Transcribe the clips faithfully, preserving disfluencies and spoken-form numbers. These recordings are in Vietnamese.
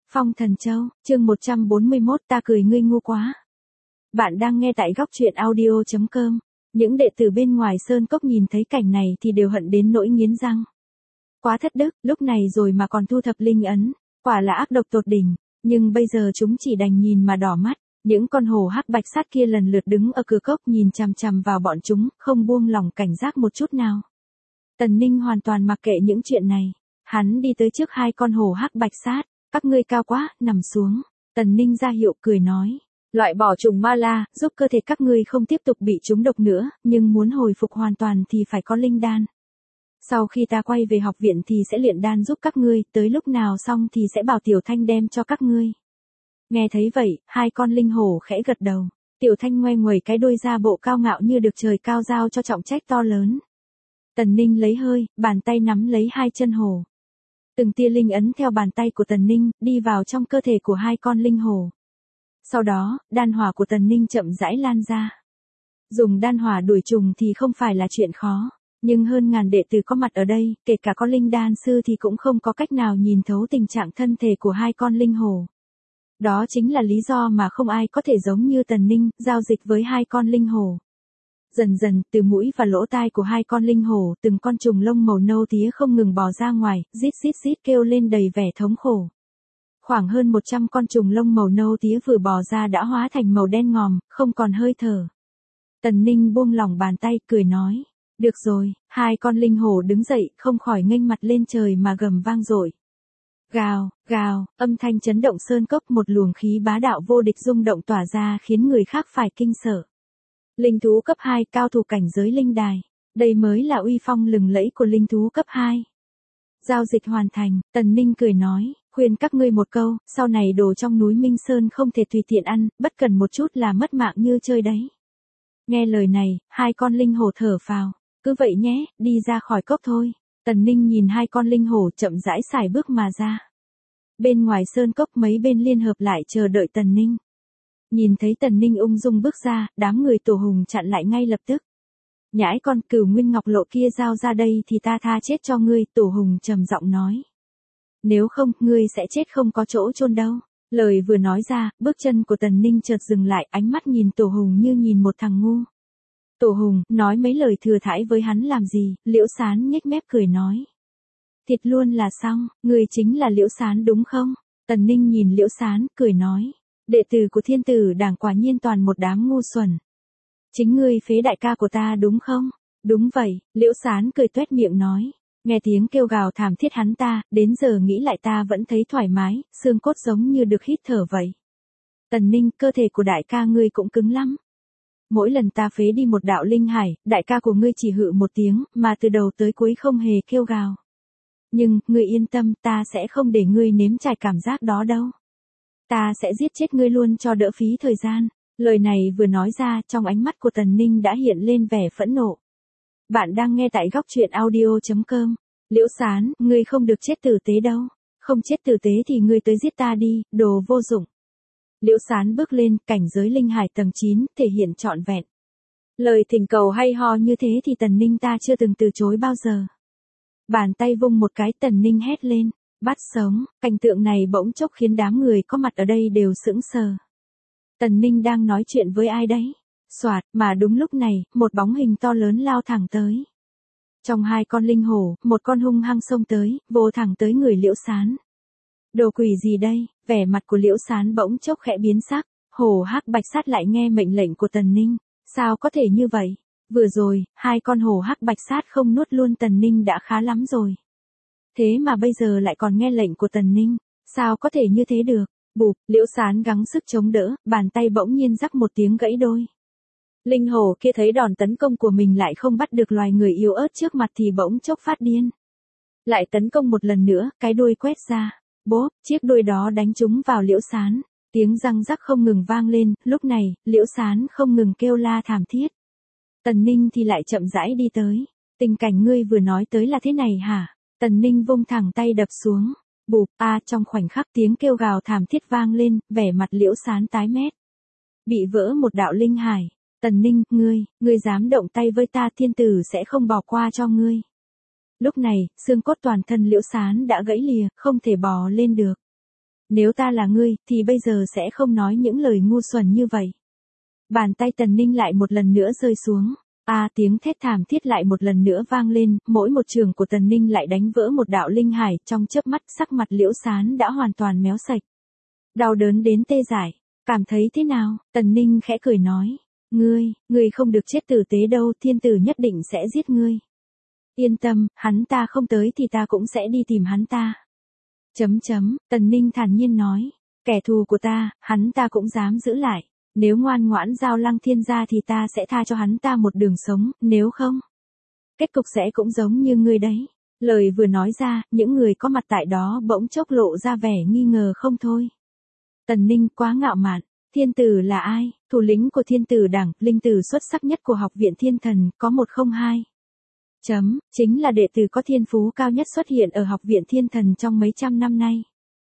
Phong Thần Châu, chương một trăm bốn mươi mốt ta cười ngươi ngu quá. Bạn đang nghe tại góc truyện audio chấm com. Những đệ tử bên ngoài sơn cốc nhìn thấy cảnh này thì đều hận đến nỗi nghiến răng. Quá thất đức, lúc này rồi mà còn thu thập linh ấn, quả là ác độc tột đỉnh, nhưng bây giờ chúng chỉ đành nhìn mà đỏ mắt. Những con hổ hắc bạch sát kia lần lượt đứng ở cửa cốc nhìn chằm chằm vào bọn chúng, không buông lỏng cảnh giác một chút nào. Tần Ninh hoàn toàn mặc kệ những chuyện này, hắn đi tới trước hai con hổ hắc bạch sát. Các ngươi cao quá, nằm xuống. Tần Ninh ra hiệu cười nói. Loại bỏ trùng ma la, giúp cơ thể các ngươi không tiếp tục bị trúng độc nữa, nhưng muốn hồi phục hoàn toàn thì phải có linh đan. Sau khi ta quay về học viện thì sẽ luyện đan giúp các ngươi, tới lúc nào xong thì sẽ bảo Tiểu Thanh đem cho các ngươi. Nghe thấy vậy, hai con linh hổ khẽ gật đầu. Tiểu Thanh ngoe nguẩy cái đuôi ra bộ cao ngạo như được trời cao giao cho trọng trách to lớn. Tần Ninh lấy hơi, bàn tay nắm lấy hai chân hổ. Từng tia linh ấn theo bàn tay của Tần Ninh, đi vào trong cơ thể của hai con linh hổ. Sau đó, đan hỏa của Tần Ninh chậm rãi lan ra. Dùng đan hỏa đuổi trùng thì không phải là chuyện khó, nhưng hơn ngàn đệ tử có mặt ở đây, kể cả có linh đan sư thì cũng không có cách nào nhìn thấu tình trạng thân thể của hai con linh hổ. Đó chính là lý do mà không ai có thể giống như Tần Ninh, giao dịch với hai con linh hổ. Dần dần, từ mũi và lỗ tai của hai con linh hổ, từng con trùng lông màu nâu tía không ngừng bò ra ngoài, rít rít rít kêu lên đầy vẻ thống khổ. Khoảng hơn một trăm con trùng lông màu nâu tía vừa bò ra đã hóa thành màu đen ngòm, không còn hơi thở. Tần Ninh buông lỏng bàn tay, cười nói. Được rồi, hai con linh hổ đứng dậy, không khỏi nghênh mặt lên trời mà gầm vang dội. Gào, gào, âm thanh chấn động sơn cốc, một luồng khí bá đạo vô địch rung động tỏa ra khiến người khác phải kinh sợ. Linh thú cấp hai, cao thủ cảnh giới linh đài. Đây mới là uy phong lừng lẫy của linh thú cấp hai. Giao dịch hoàn thành, Tần Ninh cười nói, khuyên các ngươi một câu, sau này đồ trong núi Minh Sơn không thể tùy tiện ăn, bất cần một chút là mất mạng như chơi đấy. Nghe lời này, hai con linh hổ thở phào, cứ vậy nhé, đi ra khỏi cốc thôi. Tần Ninh nhìn hai con linh hổ chậm rãi xài bước mà ra. Bên ngoài sơn cốc mấy bên liên hợp lại chờ đợi Tần Ninh. Nhìn thấy Tần Ninh ung dung bước ra, đám người Tổ Hùng chặn lại ngay lập tức. Nhãi con Cửu Nguyên Ngọc Lộ kia giao ra đây thì ta tha chết cho ngươi, Tổ Hùng trầm giọng nói. Nếu không, ngươi sẽ chết không có chỗ chôn đâu. Lời vừa nói ra, bước chân của Tần Ninh chợt dừng lại, ánh mắt nhìn Tổ Hùng như nhìn một thằng ngu. Tổ Hùng, nói mấy lời thừa thãi với hắn làm gì, Liễu Sán nhếch mép cười nói. Thịt luôn là xong, ngươi chính là Liễu Sán đúng không? Tần Ninh nhìn Liễu Sán, cười nói. Đệ tử của Thiên Tử Đảng quả nhiên toàn một đám ngu xuẩn. Chính ngươi phế đại ca của ta đúng không? Đúng vậy, Liễu Sán cười tuét miệng nói. Nghe tiếng kêu gào thảm thiết hắn ta, đến giờ nghĩ lại ta vẫn thấy thoải mái, xương cốt giống như được hít thở vậy. Tần Ninh, cơ thể của đại ca ngươi cũng cứng lắm. Mỗi lần ta phế đi một đạo linh hải, đại ca của ngươi chỉ hự một tiếng, mà từ đầu tới cuối không hề kêu gào. Nhưng, ngươi yên tâm, ta sẽ không để ngươi nếm trải cảm giác đó đâu. Ta sẽ giết chết ngươi luôn cho đỡ phí thời gian. Lời này vừa nói ra, trong ánh mắt của Tần Ninh đã hiện lên vẻ phẫn nộ. Bạn đang nghe tại góc truyện audio chấm com. Liễu Sán, ngươi không được chết tử tế đâu. Không chết tử tế thì ngươi tới giết ta đi, đồ vô dụng. Liễu Sán bước lên, cảnh giới linh hải tầng chín, thể hiện trọn vẹn. Lời thỉnh cầu hay ho như thế thì Tần Ninh ta chưa từng từ chối bao giờ. Bàn tay vung một cái, Tần Ninh hét lên. Bắt sống, cảnh tượng này bỗng chốc khiến đám người có mặt ở đây đều sững sờ. Tần Ninh đang nói chuyện với ai đấy? Soạt, mà đúng lúc này, một bóng hình to lớn lao thẳng tới. Trong hai con linh hổ, một con hung hăng xông tới, vồ thẳng tới người Liễu Sán. Đồ quỷ gì đây? Vẻ mặt của Liễu Sán bỗng chốc khẽ biến sắc, hổ hắc bạch sát lại nghe mệnh lệnh của Tần Ninh. Sao có thể như vậy? Vừa rồi, hai con hổ hắc bạch sát không nuốt luôn Tần Ninh đã khá lắm rồi. Thế mà bây giờ lại còn nghe lệnh của Tần Ninh, sao có thể như thế được? Bụp, Liễu Sán gắng sức chống đỡ, bàn tay bỗng nhiên rắc một tiếng gãy đôi. Linh hổ kia thấy đòn tấn công của mình lại không bắt được loài người yếu ớt trước mặt thì bỗng chốc phát điên. Lại tấn công một lần nữa, cái đuôi quét ra. Bốp, chiếc đuôi đó đánh trúng vào Liễu Sán. Tiếng răng rắc không ngừng vang lên, lúc này, Liễu Sán không ngừng kêu la thảm thiết. Tần Ninh thì lại chậm rãi đi tới. Tình cảnh ngươi vừa nói tới là thế này hả? Tần Ninh vung thẳng tay đập xuống. Bụp, a à, trong khoảnh khắc tiếng kêu gào thảm thiết vang lên, vẻ mặt Liễu Sán tái mét. Bị vỡ một đạo linh hải. Tần Ninh, ngươi, ngươi dám động tay với ta, Thiên Tử sẽ không bỏ qua cho ngươi. Lúc này, xương cốt toàn thân Liễu Sán đã gãy lìa, không thể bò lên được. Nếu ta là ngươi, thì bây giờ sẽ không nói những lời ngu xuẩn như vậy. Bàn tay Tần Ninh lại một lần nữa rơi xuống. A à, tiếng thét thảm thiết lại một lần nữa vang lên, mỗi một trường của Tần Ninh lại đánh vỡ một đạo linh hải, trong chớp mắt sắc mặt Liễu Sán đã hoàn toàn méo sạch. Đau đớn đến tê dại, cảm thấy thế nào? Tần Ninh khẽ cười nói, ngươi, ngươi không được chết tử tế đâu, thiên tử nhất định sẽ giết ngươi. Yên tâm, hắn ta không tới thì ta cũng sẽ đi tìm hắn ta. Chấm chấm, Tần Ninh thản nhiên nói, kẻ thù của ta, hắn ta cũng dám giữ lại. Nếu ngoan ngoãn giao Lăng Thiên ra thì ta sẽ tha cho hắn ta một đường sống, nếu không, kết cục sẽ cũng giống như ngươi đấy. Lời vừa nói ra, những người có mặt tại đó bỗng chốc lộ ra vẻ nghi ngờ không thôi. Tần Ninh quá ngạo mạn, thiên tử là ai? Thủ lĩnh của thiên tử đảng, linh tử xuất sắc nhất của học viện thiên thần, có một không hai. Chấm, chính là đệ tử có thiên phú cao nhất xuất hiện ở học viện thiên thần trong mấy trăm năm nay.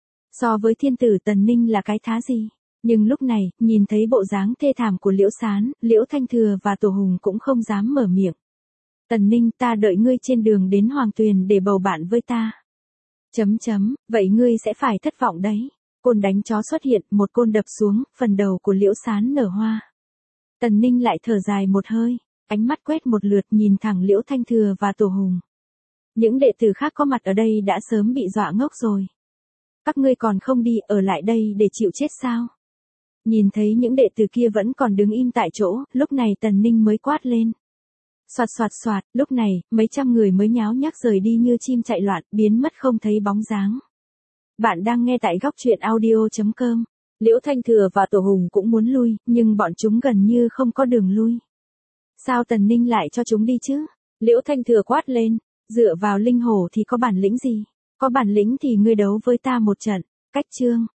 So với thiên tử Tần Ninh là cái thá gì? Nhưng lúc này, nhìn thấy bộ dáng thê thảm của Liễu Sán, Liễu Thanh Thừa và Tổ Hùng cũng không dám mở miệng. Tần Ninh, ta đợi ngươi trên đường đến Hoàng Tuyền để bầu bạn với ta. Chấm chấm, vậy ngươi sẽ phải thất vọng đấy. Côn đánh chó xuất hiện, một côn đập xuống, phần đầu của Liễu Sán nở hoa. Tần Ninh lại thở dài một hơi, ánh mắt quét một lượt nhìn thẳng Liễu Thanh Thừa và Tổ Hùng. Những đệ tử khác có mặt ở đây đã sớm bị dọa ngốc rồi. Các ngươi còn không đi ở lại đây để chịu chết sao? Nhìn thấy những đệ tử kia vẫn còn đứng im tại chỗ, lúc này Tần Ninh mới quát lên. Soạt soạt soạt, lúc này, mấy trăm người mới nháo nhác rời đi như chim chạy loạn, biến mất không thấy bóng dáng. Bạn đang nghe tại góc truyện audio chấm com. Liễu Thanh Thừa và Tổ Hùng cũng muốn lui, nhưng bọn chúng gần như không có đường lui. Sao Tần Ninh lại cho chúng đi chứ? Liễu Thanh Thừa quát lên, dựa vào linh hổ thì có bản lĩnh gì? Có bản lĩnh thì ngươi đấu với ta một trận. Cách chương.